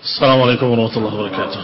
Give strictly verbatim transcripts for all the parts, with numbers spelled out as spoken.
السلام عليكم ورحمة الله وبركاته.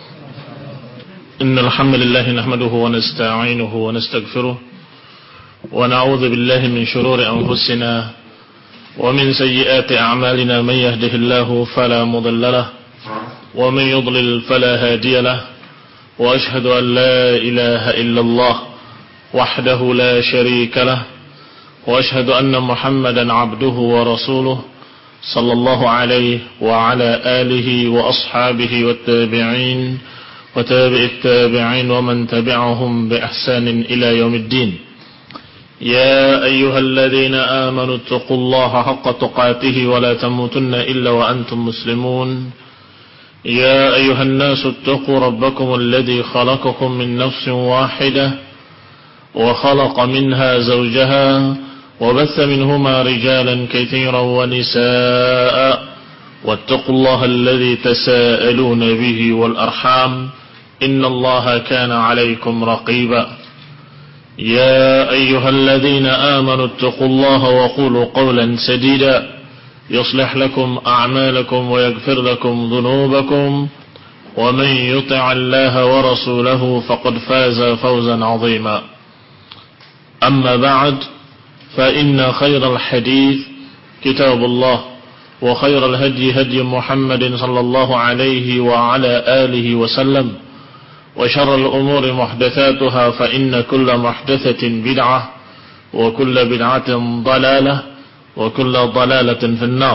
إن الحمد لله نحمده ونستعينه ونستغفره ونعوذ بالله من شرور أنفسنا ومن سيئات أعمالنا. من يهده الله فلا مضل له ومن يضلل فلا هادي له وأشهد أن لا إله إلا الله وحده لا شريك له وأشهد أن محمدا عبده ورسوله صلى الله عليه وعلى آله وأصحابه والتابعين وتابع التابعين ومن تبعهم بإحسان إلى يوم الدين. يا أيها الذين آمنوا اتقوا الله حق تقاته ولا تموتن إلا وأنتم مسلمون. يا أيها الناس اتقوا ربكم الذي خلقكم من نفس واحدة وخلق منها زوجها وبث منهما رجالا كثيرا ونساء واتقوا الله الذي تساءلون به والأرحام إن الله كان عليكم رقيبا. يا أيها الذين آمنوا اتقوا الله وقولوا قولا سديدا يصلح لكم أعمالكم ويغفر لكم ذنوبكم ومن يطع الله ورسوله فقد فاز فوزا عظيما. أما بعد فإن خير الحديث كتاب الله وخير الهدي هدي محمد صلى الله عليه وعلى آله وسلم وشر الأمور محدثاتها فإن كل محدثة بدعة وكل بدعة ضلالة وكل ضلالة في النار.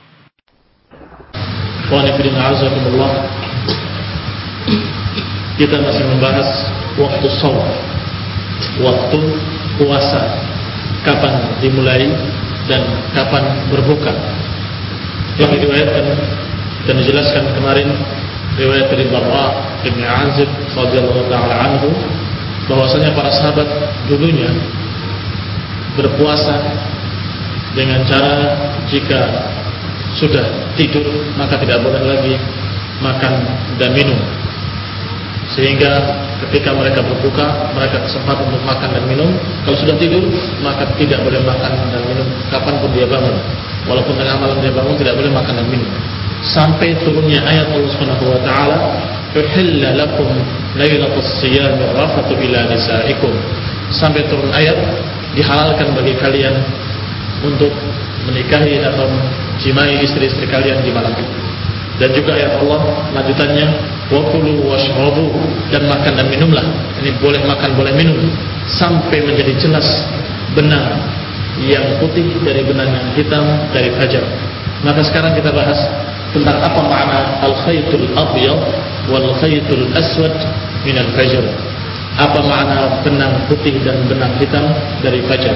Wa'alaikumsalam. Kita masih membahas waktu shaum, waktu puasa, kapan dimulai dan kapan berbuka. Yang diriwayatkan dan dijelaskan kemarin riwayat dari Barra bin Azib radhiyallahu taala anhu bahwasanya para sahabat dulunya berpuasa dengan cara jika sudah tidur maka tidak boleh lagi makan dan minum, sehingga ketika mereka berbuka mereka kesempatan untuk makan dan minum. Kalau sudah tidur maka tidak boleh makan dan minum kapanpun dia bangun, walaupun tengah malam dia bangun tidak boleh makan dan minum, sampai turunnya ayat Allah Subhanahu wa taala, uhilla lakum lailatus siyami rafatu ila nisaikum, sampai turun ayat dihalalkan bagi kalian untuk menikahi atau jimai istri-istri kalian di malam itu. Dan juga ayat Allah lanjutannya, wa kulu washrabu, dan makan dan minumlah. Ini boleh makan boleh minum sampai menjadi jelas benang yang putih dari benang yang hitam dari fajar. Maka sekarang kita bahas tentang apa makna al-khaytul abyad wal khaytul aswad min al-fajr. Apa makna benang putih dan benang hitam dari fajar?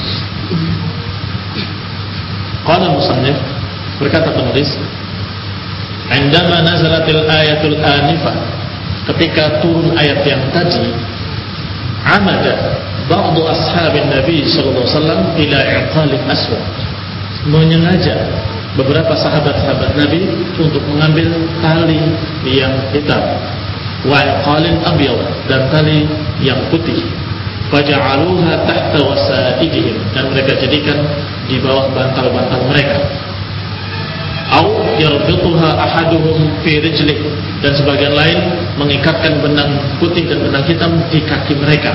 Qala musannif, berkata penulis, "Indama nazalatil ayatul anifah," ketika turun ayat yang tadi, amada ba'du ashabin Nabi sallallahu alaihi wasallam ila i'qalil aswad, menyengaja beberapa sahabat-sahabat Nabi untuk mengambil tali yang hitam, wa i'qalin abyad, dan tali yang putih, faja'aluha tahta wasaidihim, dan mereka jadikan di bawah bantal-bantal mereka, au yarbituha ahaduhum fi rijlih, dan sebagian lain mengikatkan benang putih dan benang hitam di kaki mereka.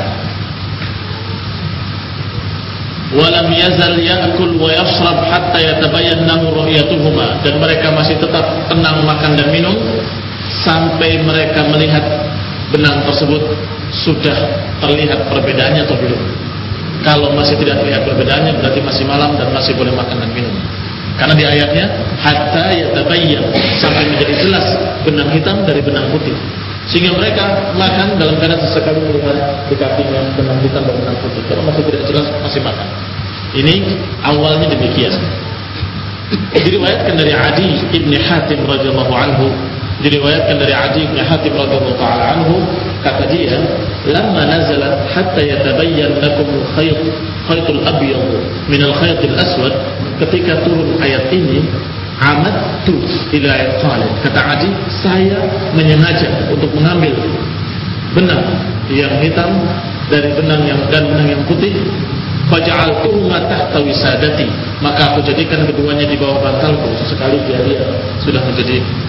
Walam yazal ya'kul wa yashrab hatta yatabayyana ru'yatuhuma, dan mereka masih tetap tenang makan dan minum sampai mereka melihat benang tersebut sudah terlihat perbedaannya atau belum. Kalau masih tidak terlihat perbedaannya berarti masih malam dan masih boleh makan dan minum. Karena di ayatnya hatta yatabayyan, sampai menjadi jelas benang hitam dari benang putih, sehingga mereka makan dalam keadaan sesekali melihat di kakinya benang hitam dan benang putih. Kalau masih tidak jelas masih makan. Ini awalnya demikian. Diriwayatkan dari Adi ibn Hatim radhiyallahu anhu, diriwayatkan dari Adi ibn Hatim radhiyallahu taala anhu, kata dia, "Lamma nazalat hatta yatabayyan lakum al-khayt khaytul abyad min al-khaytil aswad," ketika turun ayat ini, amadtu ila i'qalin, kata Adi, saya menyengaja untuk mengambil benang yang hitam dari benang yang dan benang yang putih, faja'altuhuma tahta wisadati, maka aku jadikan keduanya di bawah bantalku. Sesekali dia lihat sudah menjadi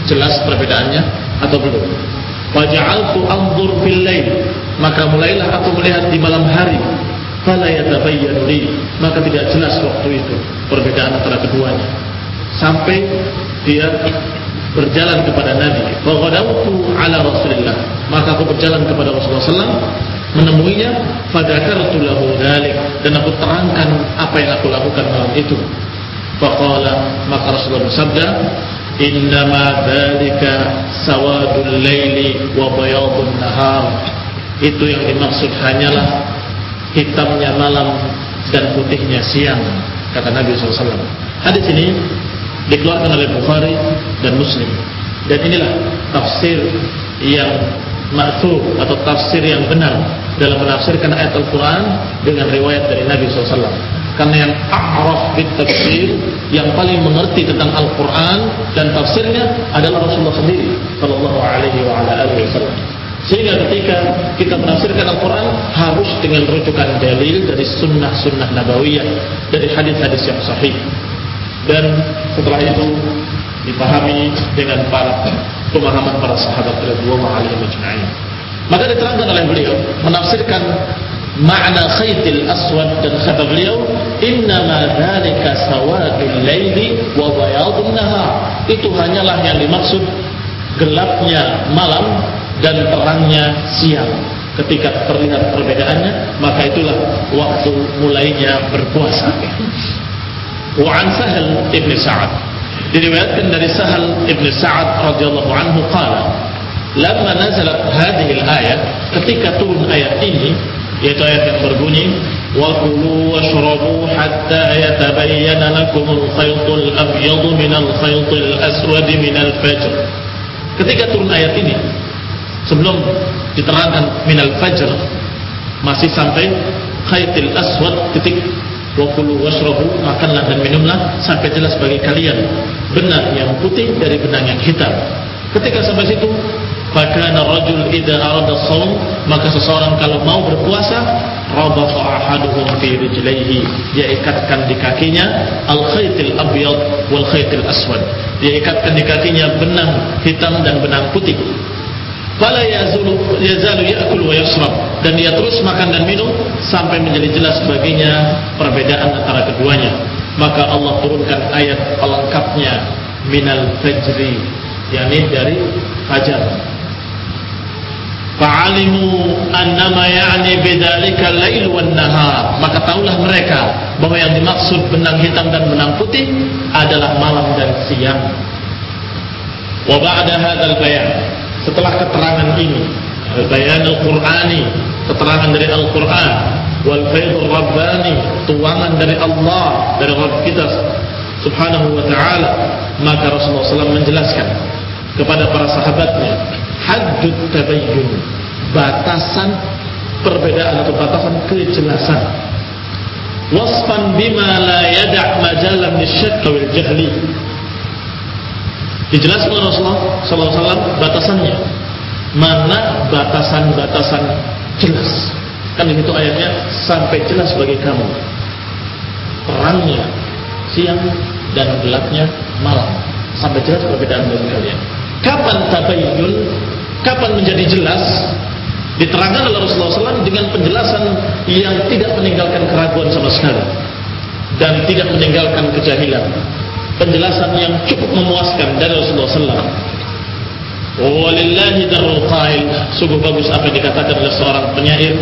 jelas perbedaannya atau belum? Faja'altu anzur fil lail, maka mulailah aku melihat di malam hari. Fala yatabayyanu li, maka tidak jelas waktu itu perbedaan antara keduanya. Sampai dia berjalan kepada Nabi. Wa ghadawtu ala Rasulillah, maka aku berjalan kepada Rasulullah sallallahu alaihi wasallam, menemuinya. Fadzakartu lahu dzalik, dan aku terangkan apa yang aku lakukan malam itu. Faqala, maka Rasulullah bersabda, innama dzalika sawadul laili wa bayadun nahar, itu yang dimaksud hanyalah hitamnya malam dan putihnya siang, kata Nabi sallallahu alaihi wasallam. Hadis ini dikeluarkan oleh Bukhari dan Muslim, dan inilah tafsir yang ma'thur atau tafsir yang benar dalam menafsirkan ayat Al-Quran dengan riwayat dari Nabi sallallahu alaihi wasallam. Karena yang a'raf bit tafsir, yang paling mengerti tentang Al-Quran dan tafsirnya adalah Rasulullah sendiri sallallahu alaihi wa ala alihi wasallam. Sehingga ketika kita menafsirkan Al-Quran harus dengan rujukan dalil dari sunnah-sunnah nabawiyah, dari hadis-hadis yang sahih, dan setelah itu dipahami dengan para pemahaman para sahabat radhiyallahu alaihim ajma'in. Maka diterangkan oleh beliau menafsirkan makna khaytil aswad, dan kata beliau, innama dzalika sawadul laili wa bayadun nahar, itu hanyalah yang dimaksud gelapnya malam dan terangnya siang. Ketika terlihat perbedaannya, maka itulah waktu mulainya berpuasa. Wa an Sahal ibn Sa'ad, diriwayatkan dari Sahal ibn Sa'ad radhiyallahu anhu qala, lamma nazalat hadhihi al-ayah, ketika turun ayat ini, yaitu ayat yang berbunyi wa kulu washrabu hatta yatabayyana lakum al-khaytul abyadu min al-khaytil aswad min al-fajr. Ketika turun ayat ini, sebelum diterangkan min al-fajr, masih sampai khaytil aswad, titik wa kulu washrabu, makanlah dan minumlah sampai jelas bagi kalian benang yang putih dari benang yang hitam. Ketika sampai situ, fakana rajul idza arada shaum, maka seseorang kalau mau berpuasa, rabata ahaduhum fi rijlaihi, dia ikatkan di kakinya al-khaytil abyad wal khaytil aswad, dia ikatkan di kakinya benang hitam dan benang putih. Fala yazulu yazalu ya'kul wa yashrab, dan dia terus makan dan minum sampai menjadi jelas baginya perbedaan antara keduanya. Maka Allah turunkan ayat pelengkapnya, minal fajri, yakni dari fajar. Fa'alimu annama ya'ni bidzalika al-lail wan nahar, maka tahulah mereka bahwa yang dimaksud benang hitam dan benang putih adalah malam dan siang. Wa ba'da hadzal bayan, setelah keterangan ini, bayan al-Qur'ani, keterangan dari Al-Qur'an, wal faidur rabbani, tuangan dari Allah, dari Rabb kita subhanahu wa ta'ala, maka Rasulullah sallallahu alaihi wasallam menjelaskan kepada para sahabatnya haddut tabayyun, batasan perbedaan atau batasan kejelasan, wasfan bima la yada' majalan lisyakk wal jahli, dijelaskan oleh Rasulullah sallallahu alaihi wasallam batasannya, mana batasan-batasan jelas. Kan di situ ayatnya sampai jelas bagi kamu terangnya siang dan gelapnya malam, sampai jelas perbedaan bagi kalian. Kapan tabayyun, kapan menjadi jelas? Diterangkan oleh Rasulullah sallallahu alaihi wasallam dengan penjelasan yang tidak meninggalkan keraguan sama sekali dan tidak meninggalkan kejahilan. Penjelasan yang cukup memuaskan dari Rasulullah sallallahu alaihi wasallam. Walillahi darul qail, sungguh bagus apa yang dikatakan oleh seorang penyair,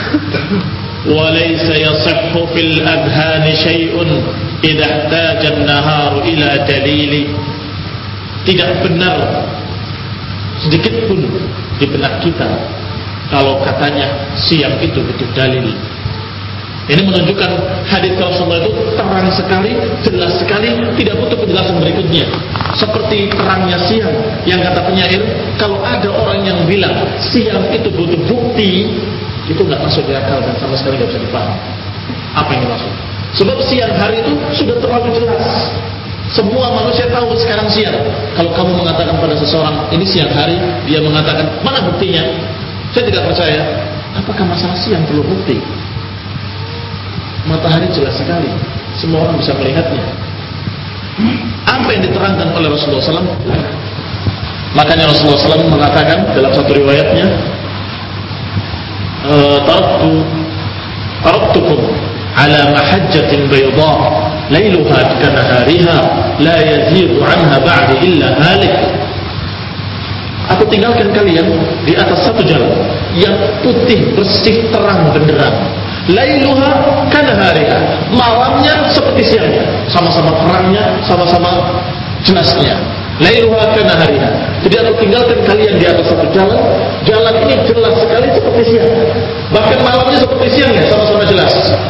walaysa yasihhu fil adhani syai'un idza ihtaja an-naharu ila dalili, tidak benar sedikit pun di benak kita kalau katanya siang itu butuh dalil. Ini menunjukkan hadis Rasulullah itu terang sekali, jelas sekali, tidak butuh penjelasan berikutnya. Seperti terangnya siang, yang kata penyair, kalau ada orang yang bilang siang itu butuh bukti, itu nggak masuk di akal dan sama sekali nggak bisa dipahami. Apa yang dimaksud? Sebab siang hari itu sudah terlalu jelas. Semua manusia tahu sekarang siang. Kalau kamu mengatakan pada seseorang ini siang hari, dia mengatakan mana buktinya? Saya tidak percaya. Apakah masalah siang perlu bukti? Matahari jelas sekali, semua orang bisa melihatnya. Apa yang diterangkan oleh Rasulullah sallallahu alaihi wasallam Makanya Rasulullah shallallahu alaihi wasallam mengatakan dalam satu riwayatnya, taraktu taraktukum ala mahajjatin bayda lailuha kanahariha la yazidu anha ba'di illa halik. Aku tinggalkan kalian di atas satu jalan yang putih, bersih, terang benderang. Lailuha kanahariha, malamnya seperti siangnya, sama-sama terangnya, sama-sama jelasnya. Lailuha kanahariha. Jadi aku tinggalkan kalian di atas satu jalan. Jalan ini jelas sekali seperti siang, bahkan malamnya seperti siangnya, sama-sama jelas.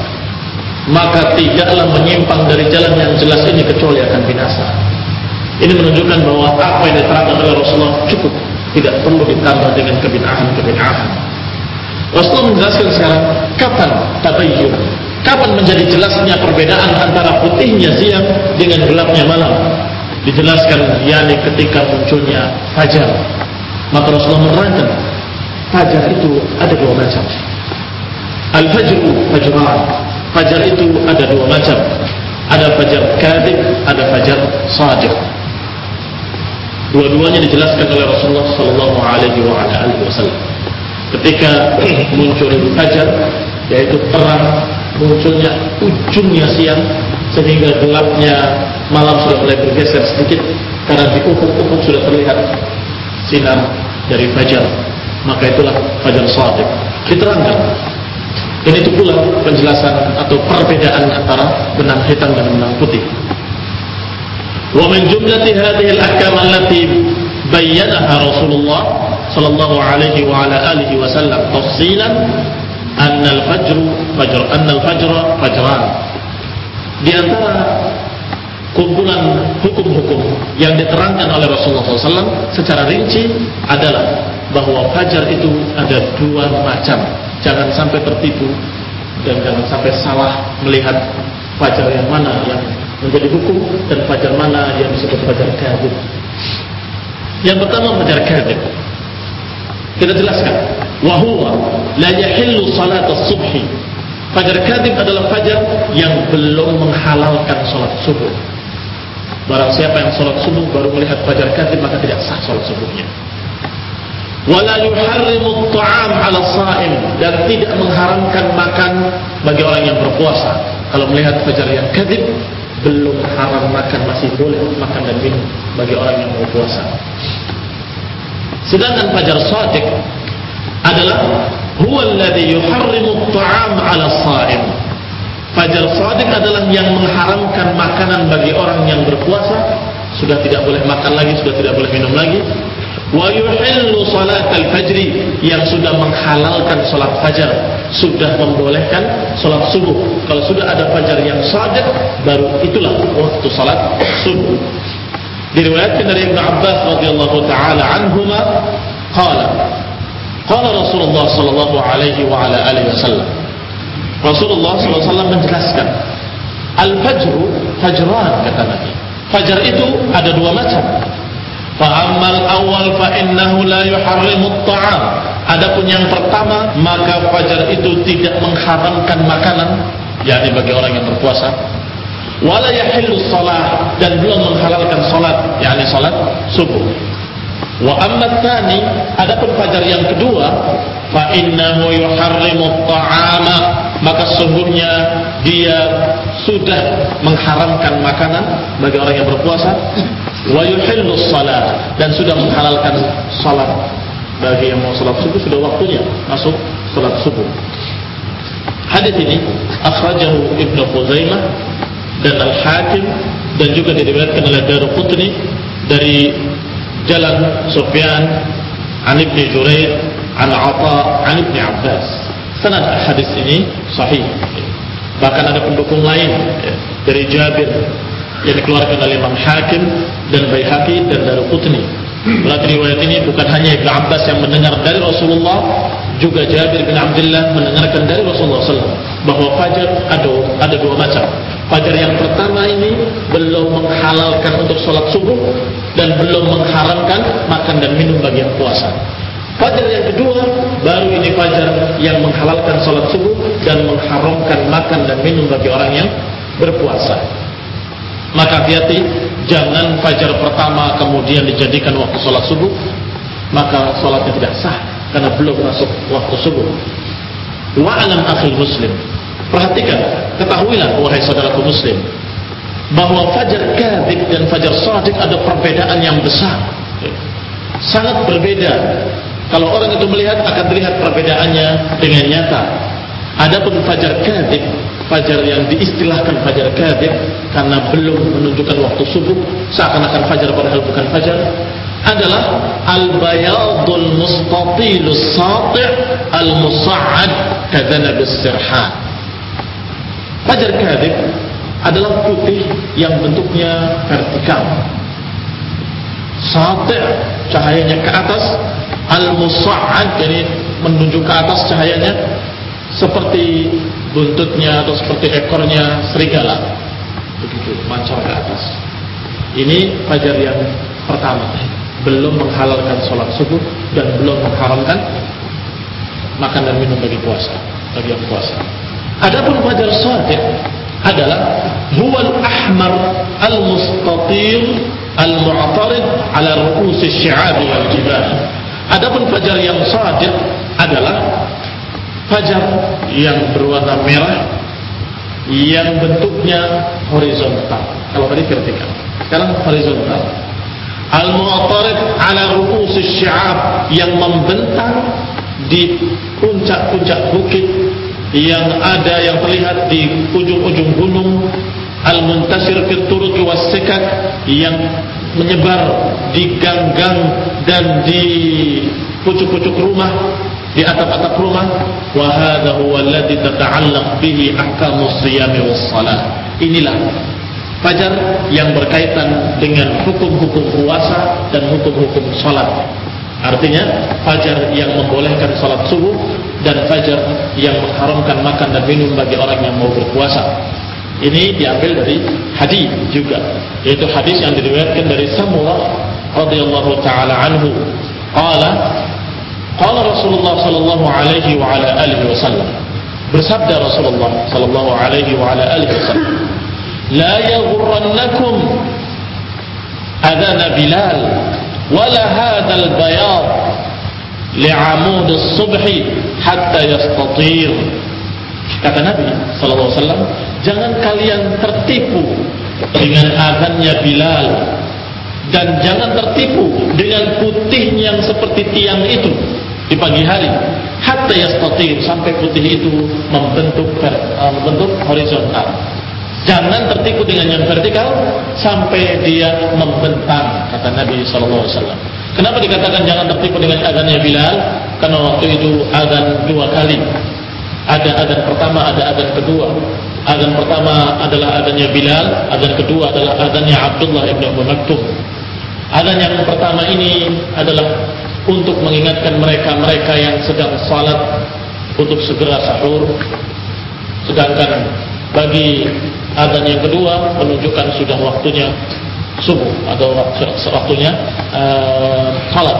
Maka tidaklah menyimpang dari jalan yang jelas ini kecuali akan binasa. Ini menunjukkan bahwa apa yang diterangkan oleh Rasulullah cukup, tidak perlu ditambah dengan kebid'ahan-kebid'ahan. Rasulullah menjelaskan sekarang kapan tabayyun, kapan menjadi jelasnya perbedaan antara putihnya siang dengan gelapnya malam. Dijelaskan yakni ketika munculnya fajar. Maka Rasulullah menerangkan fajar itu ada dua macam. Al-fajru fajran. Fajar itu ada dua macam. Ada fajar kadhib, ada fajar shadiq. Dua-duanya dijelaskan oleh Rasulullah sallallahu alaihi wasallam. Ketika muncul fajar, yaitu terang, munculnya ujungnya siang sehingga gelapnya malam sudah mulai bergeser sedikit karena di ufuk-ufuk sudah terlihat sinar dari fajar, maka itulah fajar shadiq. Diterangkan. Ini itu pula penjelasan atau perbedaan antara benang hitam dan benang putih. Wa min jumlati hadhihi al-ahkam allati bayyanaha Rasulullah sallallahu alaihi wa ala alihi wasallam tafsilan anna al-fajr fajr anna al-fajr fajran. Di antara kumpulan hukum-hukum yang diterangkan oleh Rasulullah sallallahu alaihi wasallam secara rinci adalah bahwa fajar itu ada dua macam. Jangan sampai tertipu dan jangan sampai salah melihat fajar yang mana yang menjadi hukum dan fajar mana yang disebut fajar kadhib. Yang pertama fajar kadhib. Kita jelaskan, wa huwa la yahillu salat as-subhi. Fajar kadhib adalah fajar yang belum menghalalkan salat subuh. Barang siapa yang salat subuh baru melihat fajar kadhib maka tidak sah salat subuhnya. Wala yuharrimu at-ta'am 'ala as-sha'im, dan tidak mengharamkan makan bagi orang yang berpuasa. Kalau melihat fajar yang kadhib, belum haram makan, masih boleh makan dan minum bagi orang yang berpuasa. Sedangkan fajar shadiq adalah huwa alladhi yuharrimu at-ta'am 'ala as-sha'im. Fajar shadiq adalah yang mengharamkan makanan bagi orang yang berpuasa, sudah tidak boleh makan lagi, sudah tidak boleh minum lagi. Wa yuhillu salat al-fajri, yang sudah menghalalkan salat fajar, sudah membolehkan salat subuh. Kalau sudah ada fajar yang shadiq, baru itulah waktu salat subuh. Diriwayatkan dari Ibnu Abbas radhiyallahu taala anhuma qala qala Rasulullah sallallahu alaihi wa ala alihi wasallam. Rasulullah sallallahu alaihi wasallam menjelaskan, al-fajru fajran, kata Nabi. Fajar itu ada dua macam. Fa'ammal awal fa'innahu la yuharrimu at-ta'am. Adapun yang pertama, maka fajar itu tidak mengharamkan makanan, yakni bagi orang yang berpuasa. Wala yahillu shalah, dan belum menghalalkan salat, yakni salat subuh. Wa amma tsani, adapun fajar yang kedua, fa'innahu yuharrimu at-ta'ama, maka sesungguhnya dia sudah mengharamkan makanan bagi orang yang berpuasa. Wa yuhillu shalah, dan sudah menghalalkan salat bagi yang mau salat subuh, sudah waktunya masuk salat subuh. Hadis ini akhrajahu Ibnu Khuzaimah dan Al-Hakim, dan juga diriwayatkan oleh Daruqutni dari jalan Sufyan an Ibnu Jurair an Atha an Ibnu Abbas. Sanad hadis ini sahih. Bahkan ada pendukung lain ya, dari Jabir yang dikeluarkan oleh Imam Hakim dan Baihaqi dan Daruqutni. Berarti riwayat ini bukan hanya Ibnu Abbas yang mendengar dari Rasulullah, juga Jabir bin Abdullah mendengarkan dari Rasulullah sallallahu alaihi wasallam bahwa fajar ada ada dua macam. Fajar yang pertama ini belum menghalalkan untuk sholat subuh dan belum mengharamkan makan dan minum bagi yang puasa. Fajar yang kedua baru ini fajar yang menghalalkan sholat subuh dan mengharamkan makan dan minum bagi orang yang berpuasa. Maka hati-hati jangan fajar pertama kemudian dijadikan waktu sholat subuh, maka sholatnya tidak sah karena belum masuk waktu subuh. Wa'alam akhil muslim, perhatikan, ketahuilah wahai saudaraku muslim, bahwa fajar kadhib dan fajar shadiq ada perbedaan yang besar, sangat berbeda. Kalau orang itu melihat akan terlihat perbedaannya dengan nyata. Adapun fajar kadhib, fajar yang diistilahkan fajar kadhib karena belum menunjukkan waktu subuh, seakan-akan fajar padahal bukan fajar, adalah al-bayadul mustatilus sati' al-musa'ad kadhanabis sirhan. Fajar kadhib adalah putih yang bentuknya vertikal, sati' cahayanya ke atas, al-musa'ad jadi menunjuk ke atas cahayanya seperti buntutnya atau seperti ekornya serigala, begitu mancar ke atas. Ini fajar yang pertama, belum menghalalkan sholat subuh dan belum mengharamkan makan dan minum bagi puasa, bagi yang puasa. Adapun fajar shadiq adalah huwal ahmar al-mustatir al-mu'tarid ala ru'us asy-syi'ab wal jibal. Adapun fajar yang shadiq adalah fajar yang berwarna merah yang bentuknya horizontal. Kalau tadi vertikal, sekarang horizontal. Al-mu'tarid ala ru'us asy-syi'ab, yang membentang di puncak-puncak bukit yang ada yang terlihat di ujung-ujung gunung. Al-muntasir fi turuq was sikak, yang menyebar di gang-gang dan di pucuk-pucuk rumah, di atap-atap rumah. Wa hadha huwa alladhi tata'allaq bihi ahkamus shiyam was shalah. Inilah fajar yang berkaitan dengan hukum-hukum puasa dan hukum-hukum salat. Artinya fajar yang membolehkan salat subuh dan fajar yang mengharamkan makan dan minum bagi orang yang mau berpuasa. Ini diambil dari hadis juga, yaitu hadis yang diriwayatkan dari Samurah radhiyallahu taala anhu. Qala qala Rasulullah sallallahu alaihi wa ala alihi wasallam. Bersabda Rasulullah sallallahu alaihi wa ala alihi wasallam, la yaghurrannakum adana Bilal wala hadzal bayad li'amud as-subhi hatta yastatir. Kata Nabi sallallahu alaihi wasallam, jangan kalian tertipu dengan azannya Bilal dan jangan tertipu dengan putihnya yang seperti tiang itu di pagi hari, hatta yastatir, sampai putih itu membentuk uh, membentuk horizontal. Jangan tertipu dengan yang vertikal sampai dia membentang, kata Nabi sallallahu alaihi wasallam. Kenapa dikatakan jangan tertipu dengan azannya Bilal? Karena waktu itu azan dua kali. Ada azan pertama, ada azan kedua. Azan pertama adalah azannya Bilal, azan kedua adalah azannya Abdullah ibn Umm Maktum. Azan yang pertama ini adalah untuk mengingatkan mereka-mereka yang sedang salat untuk segera sahur. Sedangkan bagi azan yang kedua menunjukkan sudah waktunya subuh atau waktunya uh, salat.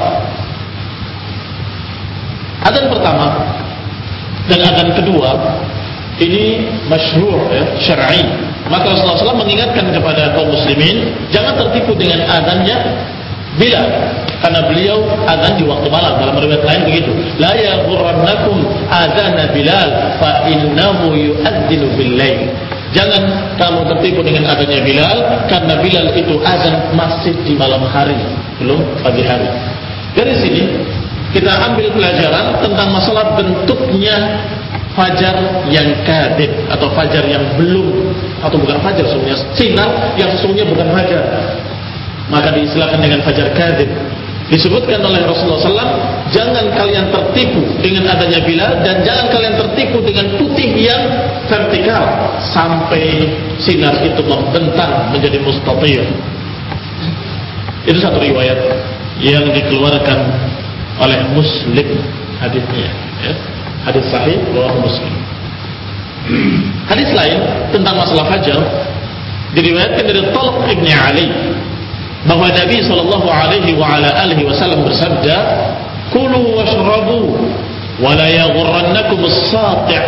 Azan pertama dan azan kedua ini masyhur, ya, syar'i. Maka Rasulullah shallallahu alaihi wasallam mengingatkan kepada kaum muslimin jangan tertipu dengan azannya Bilal, karena beliau azan di waktu malam. Dalam riwayat lain begitu, la yaghurrannakum azana Bilal fa innahu yu'adzinu bil-lail. Jangan kamu tertipu dengan azannya Bilal, karena Bilal itu azan masih di malam hari, belum pagi hari. Dari sini kita ambil pelajaran tentang masalah bentuknya fajar yang kadhib atau fajar yang belum, atau bukan fajar sebenarnya, sinar yang sesungguhnya bukan fajar, maka diistilahkan dengan fajar kadhib. Disebutkan oleh Rasulullah shallallahu alaihi wasallam, jangan kalian tertipu dengan adanya Bilal dan jangan kalian tertipu dengan putih yang vertikal sampai sinar itu membentang menjadi mustatir. Itu satu riwayat yang dikeluarkan oleh Muslim hadisnya, ya. Hadis sahih riwayat Muslim. Hadis lain tentang masalah fajar diriwayatkan dari Talq ibn Ali bahwa Nabi sallallahu alaihi wa ala alihi wasallam bersabda, "Kulu washrabu wa la yaghurrannakum as-sati'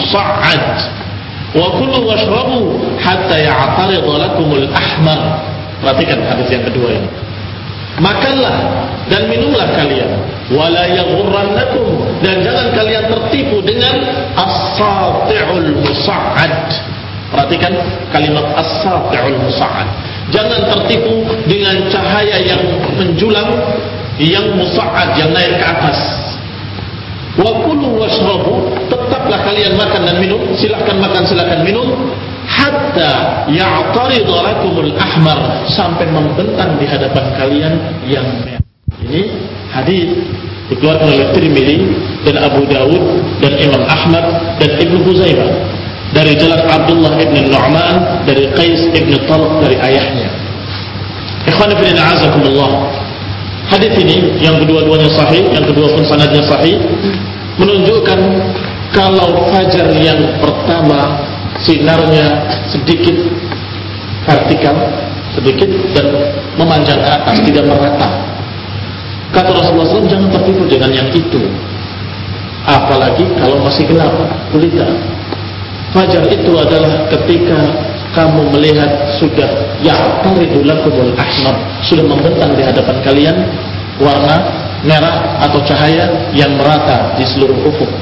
al-musa'ad wa kulu washrabu hatta ya'tarid lakum al-ahmar Perhatikan hadis yang kedua ini. Makanlah dan minumlah kalian, wala yaghurrannakum, dan jangan kalian tertipu dengan as-sati'ul musa'ad. Perhatikan kalimat as-sati'ul musa'ad. Jangan tertipu dengan cahaya yang menjulang, yang musa'ad, yang naik ke atas. Wa kulu washrabu, tetaplah kalian makan dan minum, silakan makan, silakan minum, hatta ya'tarid lakumul ahmar, sampai membentang di hadapan kalian yang merah. Ini hadis dikeluarkan oleh Tirmidzi dan Abu Dawud dan Imam Ahmad dan Ibnu Huzaimah dari jalan Abdullah ibn Nu'man dari Qais ibn Talq dari ayahnya. Ikhwan fillah azakumullah. Hadis ini yang kedua-duanya sahih, yang kedua pun sanadnya sahih, menunjukkan kalau fajar yang pertama sinarnya sedikit vertikal, sedikit dan memanjang ke atas, tidak merata. Kata Rasulullah shallallahu alaihi wasallam, jangan tertipu dengan yang itu, apalagi kalau masih gelap gulita. Fajar itu adalah ketika kamu melihat sudah ya'taridu lakumul ahmar, sudah membentang di hadapan kalian warna merah atau cahaya yang merata di seluruh ufuk.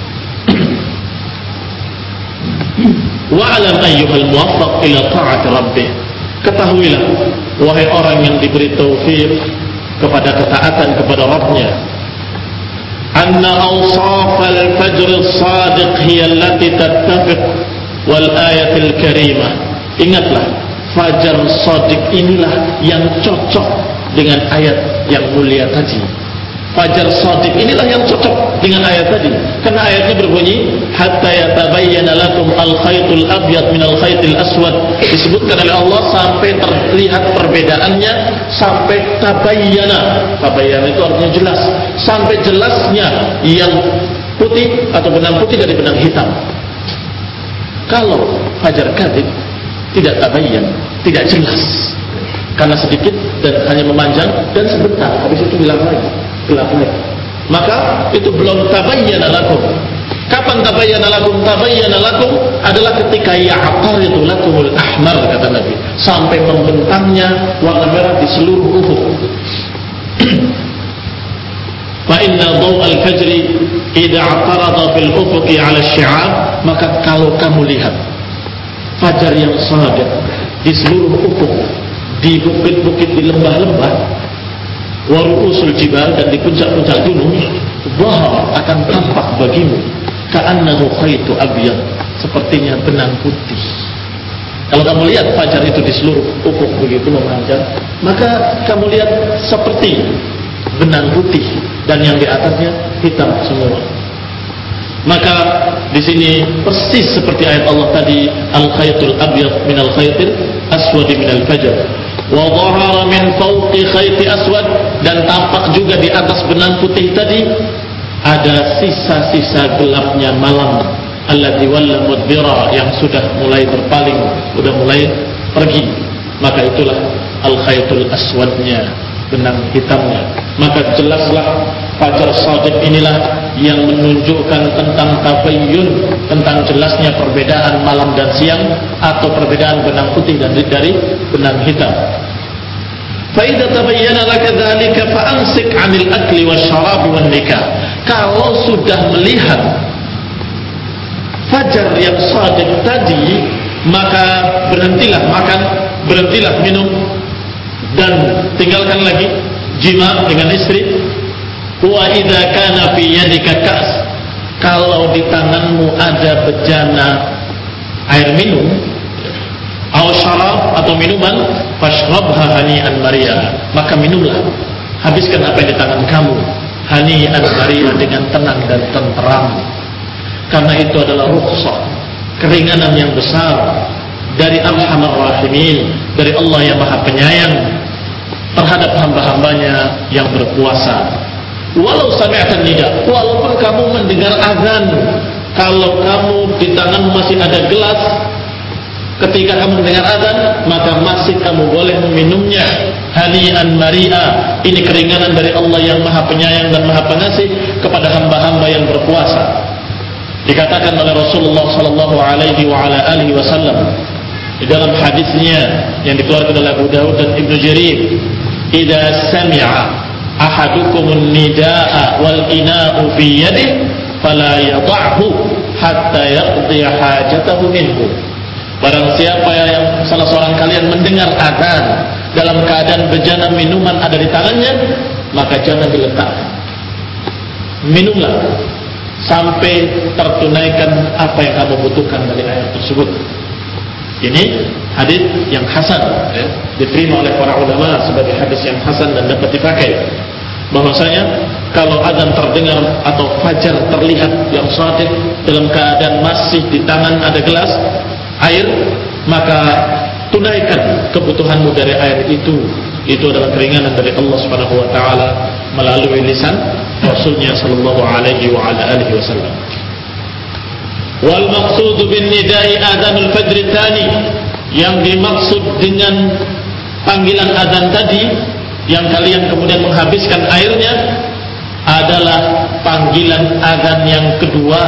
Wa'alam ayyuhal muwaffaq ila ta'ati rabbih, ketahuilah wahai orang yang diberi taufik kepada ketaatan kepada Rabbnya, anna awsafal fajr as-sadiq hiya allati tattafiq wal ayatil karimah. Ingatlah, fajar shadiq inilah yang cocok dengan ayat yang mulia tadi. Fajar shadiq inilah yang cocok dengan ayat tadi, karena ayatnya berbunyi hatta yatabayyana lakum al-khaytul abyad min al-khaytil aswad. Disebutkan oleh Allah sampai terlihat perbedaannya, sampai tabayyana. Tabayyana itu artinya jelas, sampai jelasnya yang putih atau benang putih dari benang hitam. Kalau fajar kadhib tidak tabayyan, tidak jelas, karena sedikit dan hanya memanjang dan sebentar, habis itu hilang lagi, gelap lagi. Maka itu belum tabayyana lakum. Kapan tabayyana lakum? Tabayyana lakum adalah ketika ya'taridu lakumul ahmar, kata Nabi, sampai membentangnya warna merah di seluruh ufuk. Fa inna dhaw'al fajri idza i'tarada fil ufuqi 'ala asy-syi'ab, maka kalau kamu lihat fajar yang shadiq di seluruh ufuk, di bukit-bukit, di lembah-lembah, wa ru'usul jibal, dan di puncak-puncak gunung, dhahar akan tampak bagimu ka'annahu khaytu abyad, sepertinya benang putih. Kalau kamu lihat fajar itu di seluruh ufuk begitu memanjang, maka kamu lihat seperti benang putih dan yang di atasnya hitam semua. Maka di sini persis seperti ayat Allah tadi, al-khaytul abyad min al-khaytil aswad min al-fajr. Wa dhahara min fawqi khayti aswad, dan tampak juga di atas benang putih tadi ada sisa-sisa gelapnya malam, alladzi walla mudbira, yang sudah mulai berpaling, sudah mulai pergi. Maka itulah al-khaytul aswadnya, benang hitamnya. Maka jelaslah fajar shadiq inilah yang menunjukkan tentang tabayyun, tentang jelasnya perbedaan malam dan siang, atau perbedaan benang putih dan dari benang hitam. Fa idza tabayyana laka dzalika fa amsik 'anil akli wasyarabi wan nikah. Kalau sudah melihat fajar yang shadiq tadi, maka berhentilah makan, berhentilah minum, dan tinggalkan lagi jima dengan istri. Wa idza kana fi yadika kas, kalau di tanganmu ada bejana air minum, aw syarab, atau minuman, fashrabha hani'an mari'a, maka minumlah, habiskan apa yang di tangan kamu, hani'an mari'a, dengan tenang dan tenteram. Karena itu adalah rukhsah, keringanan yang besar dari Arhamar Rahimin, dari Allah yang Maha Penyayang terhadap hamba-hambanya yang berpuasa. Walau sami'atan nida, walaupun kamu mendengar azan, kalau kamu di tanganmu masih ada gelas ketika kamu mendengar azan, maka masih kamu boleh meminumnya. Hani'an mari'a, ini keringanan dari Allah yang Maha Penyayang dan Maha Pengasih kepada hamba-hamba yang berpuasa. Dikatakan oleh Rasulullah sallallahu alaihi wa ala alihi wasallam, Di dalam hadisnya yang dikeluarkan oleh Abu Dawud dan Ibnu Jarir, "Idza sami'a ahadukumun nidaa wal ina'u fi yadihi fala yad'hu hatta yaqdi hajatahu minhu." Barang siapa yang salah seorang kalian mendengar adzan dalam keadaan bejana minuman ada di tangannya, maka jangan diletakkan. Minumlah sampai tertunaikan apa yang kamu butuhkan dari air tersebut. Ini hadis yang hasan, ya, diterima oleh para ulama sebagai hadis yang hasan dan dapat dipakai. Bahwasanya kalau adzan terdengar atau fajar terlihat yang shadiq dalam keadaan masih di tangan ada gelas air, maka tunaikan kebutuhanmu dari air itu. Itu adalah keringanan dari Allah Subhanahu wa taala melalui lisan Rasulnya sallallahu alaihi wa ala alihi wasallam. Wal maqsud bin nida'i adzanul fajr tsani, yang dimaksud dengan panggilan adzan tadi yang kalian kemudian menghabiskan airnya adalah panggilan adzan yang kedua,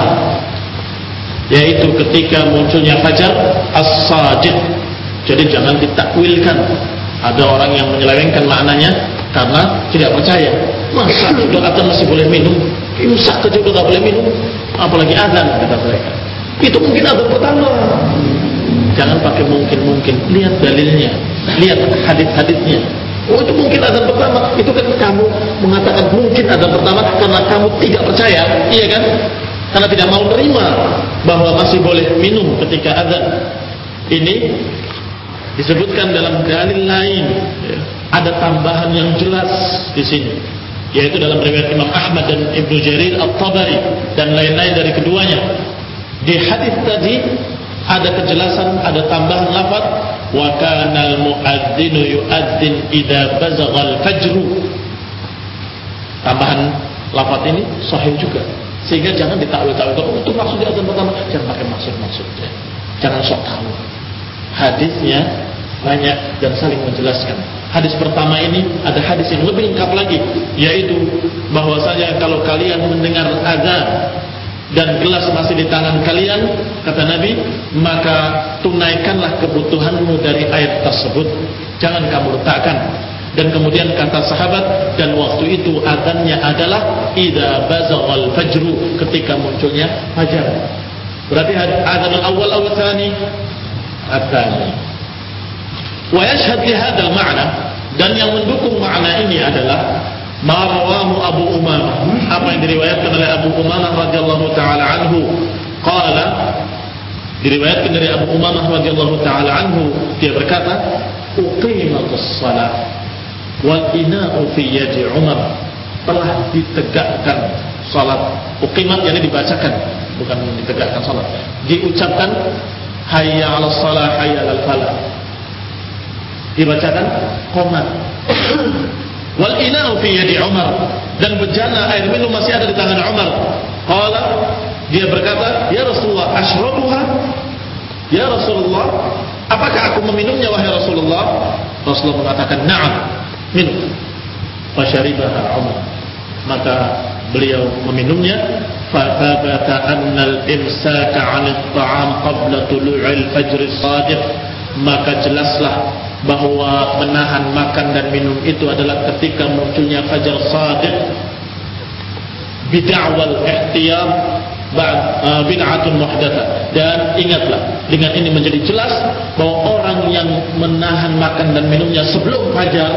yaitu ketika munculnya fajar as-shadiq. Jadi jangan ditakwilkan. Ada orang yang menyelewengkan maknanya karena tidak percaya. Masa juga adzan masih boleh minum? Imsak saja udah nggak boleh minum, apalagi adzan, kata mereka. Itu mungkin adzan pertama. Jangan pakai mungkin-mungkin. Lihat dalilnya, lihat hadis-hadisnya. Oh, itu mungkin adzan pertama. Itu kan kamu mengatakan mungkin adzan pertama karena kamu tidak percaya, iya kan? Karena tidak mau terima bahwa masih boleh minum ketika adzan. Ini disebutkan dalam dalil lain, ya, ada tambahan yang jelas di sini, yaitu dalam riwayat Imam Ahmad dan Ibnu Jarir At-Tabari dan lain-lain dari keduanya. Di hadis tadi ada kejelasan, ada tambahan lafaz wa kana al-mu'adzinu yu'adzin idza bazagha al-fajr. Tambahan lafaz ini sahih juga, sehingga jangan ditakwil-takwil. Oh, itu maksudnya azan pertama, jangan pakai maksud-maksud, ya. Jangan sok tahu. Hadisnya banyak dan saling menjelaskan. Hadis pertama ini ada hadis yang lebih lengkap lagi, yaitu bahwasanya kalau kalian mendengar azan dan gelas masih di tangan kalian, kata Nabi, maka tunaikanlah kebutuhanmu dari air tersebut, jangan kamu letakkan. Dan kemudian kata sahabat, dan waktu itu azannya adalah idza bazaghal fajru, ketika munculnya fajar. Berarti azan al-awwal aw tsani At-Tani. Wa yashhad li hadzal ma'na, dan yang mendukung makna ini adalah ma rawahu Abu Umamah, apa yang diriwayatkan oleh Abu Umamah radhiyallahu taala anhu. Qala, diriwayatkan dari Abu Umamah radhiyallahu taala anhu, dia berkata, uqimatus shalah wal ina'u fi yadi Umar, telah ditegakkan salat. Uqimat yakni dibacakan, bukan ditegakkan salat. Diucapkan hayya 'alas shalah hayya 'alal falah, dibacakan qomat. Wal ina'u fi yadi Umar, dan bejana air minum masih ada di tangan Umar. Qala, dia berkata, ya Rasulullah, ashrabuha? Ya Rasulullah, apakah aku meminumnya wahai Rasulullah? Rasulullah mengatakan, na'am, minum. Fasyaribaha Umar, maka beliau meminumnya. Fathabata annal imsaka 'anil ta'am qabla tulu'il fajr as-shadiq, maka jelaslah bahwa menahan makan dan minum itu adalah ketika munculnya fajar shadiq. Bid'awal ihtiyam bid'atun muhdatsah, dan ingatlah, dengan ini menjadi jelas bahwa orang yang menahan makan dan minumnya sebelum fajar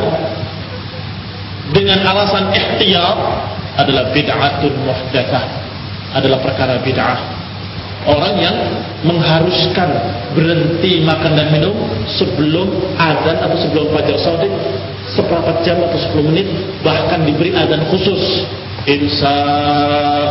dengan alasan ihtiyam adalah bid'atun muhdatsah, adalah perkara bid'ah. Orang yang mengharuskan berhenti makan dan minum sebelum azan atau sebelum fajar shadiq seperempat jam atau sepuluh menit, bahkan diberi azan khusus, imsak,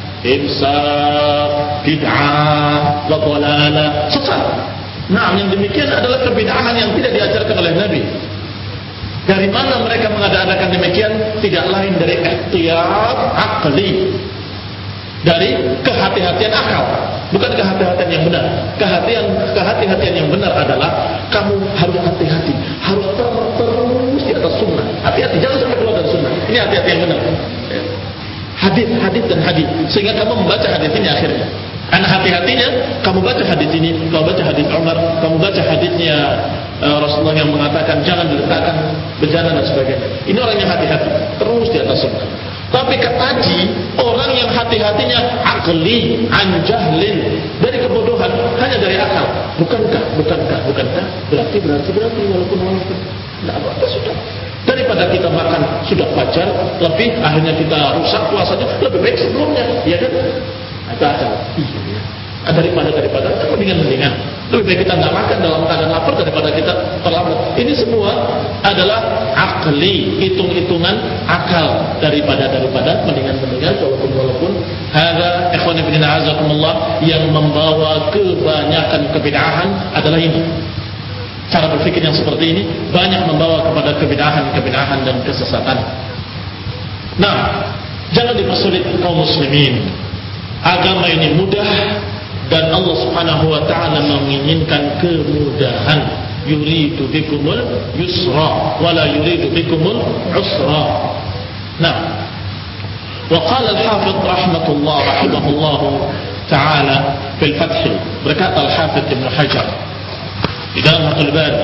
imsak, bid'ah, wa dhalala, sesat. Nah, yang demikian adalah kebid'ahan yang tidak diajarkan oleh Nabi. Dari mana mereka mengadakan demikian? Tidak lain dari ikhtiyat akli, dari kehati-hatian akal, bukan kehati-hatian yang benar. Kehatian, kehati-hatian yang benar adalah kamu harus hati-hati, harus terus di atas sunnah. Hati-hati, jangan sampai keluar dari sunnah. Ini hati-hati yang benar. Hadis, hadis dan hadis, sehingga kamu membaca hadis ini akhirnya. Karena hati-hatinya kamu baca hadis ini, kamu baca hadis Umar, kamu baca hadisnya uh, Rasulullah yang mengatakan jangan diletakkan bejana dan sebagainya. Ini orang yang hati-hati, terus di atas sunnah. Tapi tadi orang yang hati-hatinya akli, anjahlin, dari kebodohan, hanya dari akal. Bukankah, bukankah, bukankah? Berarti, berarti, berarti, walaupun walaupun. Tidak apa-apa sudah. Daripada kita makan sudah fajar lebih, akhirnya kita rusak puasanya, lebih baik sebelumnya, ya kan? Itu akal. Iya. Daripada daripada mendingan mendingan. Lebih baik kita nggak makan dalam keadaan lapar daripada kita terlambat. Ini semua adalah akli, hitung-hitungan akal daripada daripada mendingan mendingan walaupun walaupun hada ikhwan fillah azakumullah yang membawa kebanyakan kebid'ahan adalah ini. Cara berpikir yang seperti ini banyak membawa kepada kebid'ahan-kebid'ahan dan kesesatan. Nah, jangan dipersulit kaum muslimin. Agama ini mudah dan Allah Subhanahu wa taala menginginkan kemudahan. Yuridu bikumul yusra wa la yuridu bikumul usra. Nah, wa qala al-Hafidh rahmatullah rahimahullah taala fil Fath, berkata al-Hafidh Ibnu Hajar di dalam Fathul Bari,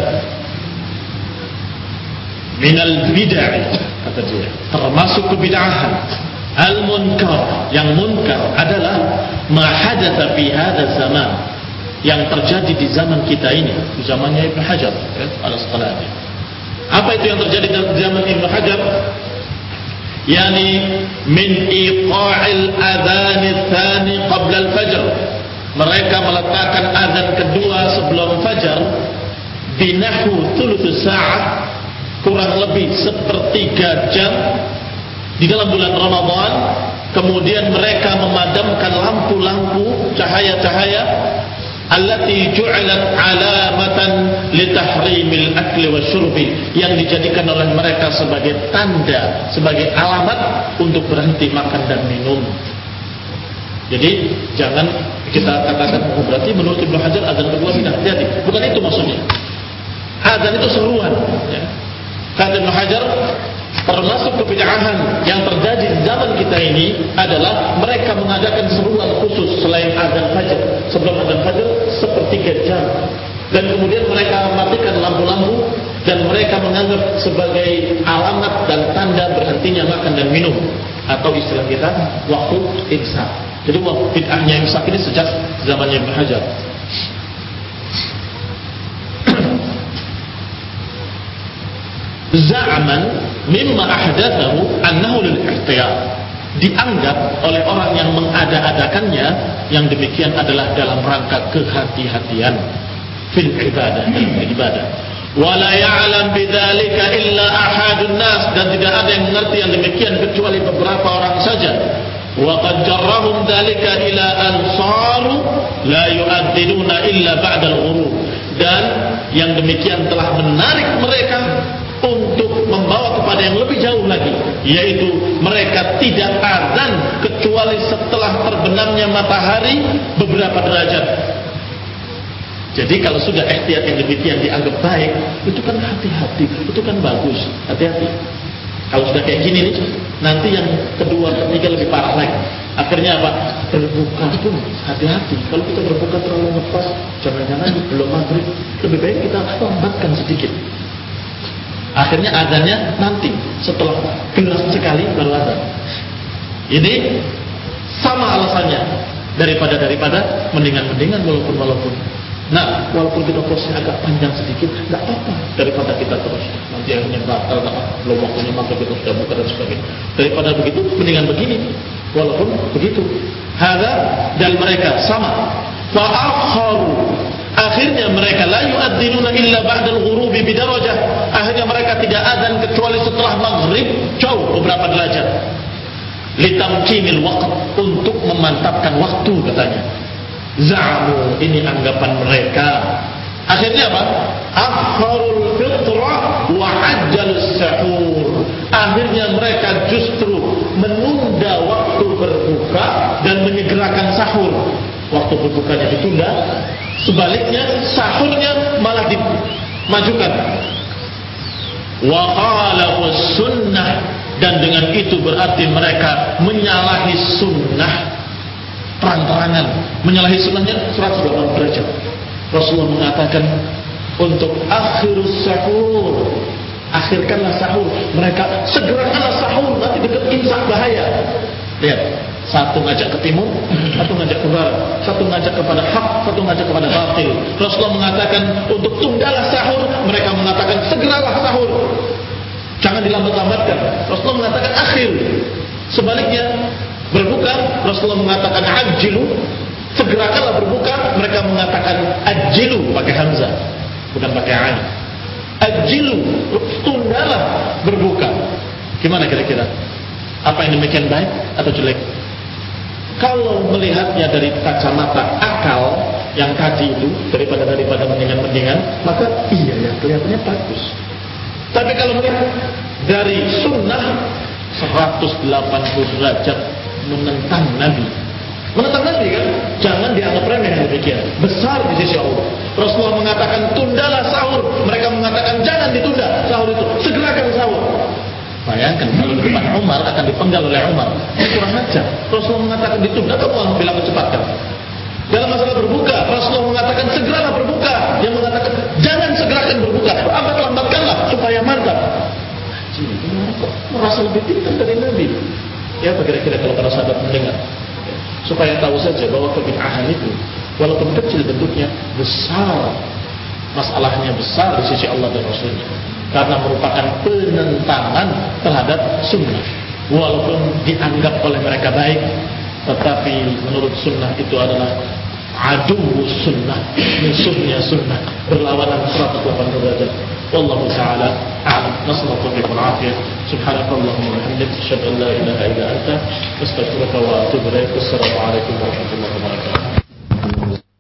min al-bid'ah, kata dia, termasuk kebid'ahan al-munkar, yang munkar adalah ma hadatsa fi hadzal zaman, yang terjadi di zaman kita ini, di zamannya Ibnu Hajar ya, al-Asqalani. Apa itu yang terjadi di zaman Ibnu Hajar? Yani min iqa'il adzan tsani qabla al-fajr, mereka meletakkan azan kedua sebelum fajar binahu thuluth sa'ah, kurang lebih sepertiga jam di dalam bulan Ramadan. Kemudian mereka memadamkan lampu-lampu, cahaya-cahaya allati ju'ilat alamatan litahrimil akli wasyurbi, yang dijadikan oleh mereka sebagai tanda, sebagai alamat untuk berhenti makan dan minum. Jadi jangan kita katakan oh, berarti menurut Ibnu Hajar azan kedua tidak hati-hati. Bukan itu maksudnya. Azan itu seruan ya. Kata Ibnu Hajar, termasuk kebid'ahan yang terjadi di zaman kita ini adalah mereka mengadakan seruan khusus selain azan fajar, sebelum azan fajar sepertiga jam, dan kemudian mereka matikan lampu-lampu dan mereka menganggap sebagai alamat dan tanda berhentinya makan dan minum, atau istilah kita waktu imsak. Jadi waktu bid'ahnya imsak ini sejak zamannya Ibnu Hajar. Za'man mimma ahdathahu annahu lil ikhtiyar, dianggap oleh orang yang mengada-adakannya yang demikian adalah dalam rangka kehati-hatian fil ibadah, dalam ibadah. Wala ya'lam bidzalika illa ahadun nas, dan tidak ada yang mengerti yang demikian kecuali beberapa orang saja. Wa qad jarrahum dzalika ila an saru la yu'addinuna illa ba'da al-ghurub, dan yang demikian telah menarik mereka untuk membawa kepada yang lebih jauh lagi, yaitu mereka tidak azan kecuali setelah terbenamnya matahari beberapa derajat. Jadi kalau sudah ihtiyat yang demikian dianggap baik, itu kan hati-hati, itu kan bagus, hati-hati. Kalau sudah kayak gini nih, nanti yang kedua, ketiga lebih parah lagi. Akhirnya apa? Berbuka pun hati-hati. Kalau kita berbuka terlalu lepas, jangan-jangan belum maghrib, lebih baik kita lambatkan sedikit. Akhirnya azannya nanti setelah gelap sekali baru azan. Ini sama alasannya daripada daripada mendingan-mendingan walaupun walaupun. Nah, walaupun kita posnya agak panjang sedikit, nggak apa-apa daripada kita terus nanti akhirnya batal, belum waktunya maka kita sudah buka dan sebagainya. Daripada begitu, mendingan begini. Walaupun begitu, hada dan mereka sama. Fa'akharu, akhirnya mereka la yu'addinuna illa ba'dal ghurubi bidarajah. Akhirnya mereka tidak azan kecuali setelah maghrib jauh beberapa derajat. Litamkinil waqt, untuk memantapkan waktu katanya. Za'amu, ini anggapan mereka. Akhirnya apa? Akharul fitrah wa ajjalus sahur. Akhirnya mereka justru menunda waktu berbuka dan menyegerakan sahur. Waktu berbukanya ditunda, sebaliknya sahurnya malah dimajukan. Wa khalafus sunnah, dan dengan itu berarti mereka menyalahi sunnah. terang-terangan menyalahi sunnahnya seratus delapan puluh derajat. Rasulullah mengatakan untuk akhirus sahur, akhirkanlah sahur, mereka segerakanlah sahur, nanti dekat imsak bahaya. Lihat, satu ngajak ke timur, satu ngajak ke barat, satu ngajak kepada hak, satu ngajak kepada batil. Rasulullah mengatakan untuk tunggalah sahur, mereka mengatakan segeralah sahur, jangan dilambat-lambatkan. Rasulullah mengatakan akhir. Sebaliknya, berbuka, Rasulullah mengatakan ajilu, segerakanlah berbuka, mereka mengatakan ajilu pakai hamzah, bukan pakai ain. Ajilu, tundalah berbuka. Gimana kira-kira? Apa yang demikian baik atau jelek? Kalau melihatnya dari kacamata akal yang tadi itu, daripada daripada mendingan-mendingan, maka iya ya, kelihatannya bagus. Tapi kalau melihat dari sunnah, seratus delapan puluh derajat menentang Nabi. Menentang Nabi kan? Jangan dianggap remeh yang demikian. Besar di sisi Allah. Rasulullah mengatakan tundalah sahur, mereka mengatakan jangan ditunda sahur itu, segerakan sahur. Bayangkan kalau di depan Umar akan dipenggal oleh Umar, kurang ajar. Rasulullah mengatakan ditunda, kamu Allah bilang cepatkan. Dalam masalah berbuka, Rasulullah mengatakan segeralah berbuka. Yang mengatakan jangan segerakan berbuka, lambat-lambatkanlah supaya mantap. Kok merasa lebih pintar dari Nabi? Ya, apa kira-kira kalau para sahabat mendengar? Supaya tahu saja bahwa kebid'ahan itu walaupun kecil bentuknya, besar masalahnya, besar di sisi Allah dan Rasulnya, karena merupakan penentangan terhadap sunnah. Walaupun dianggap oleh mereka baik, tetapi menurut sunnah itu adalah adu sunnah, musuhnya sunnah, berlawanan seratus delapan puluh derajat. Wallahu ta'ala a'lam. Nasallahu alaihi wa afiyah. Subhanakallahumma wa bihamdika, asyhadu an la ilaha illa anta, astaghfiruka wa atubu ilaik. Wassalamu alaikum warahmatullahi wabarakatuh.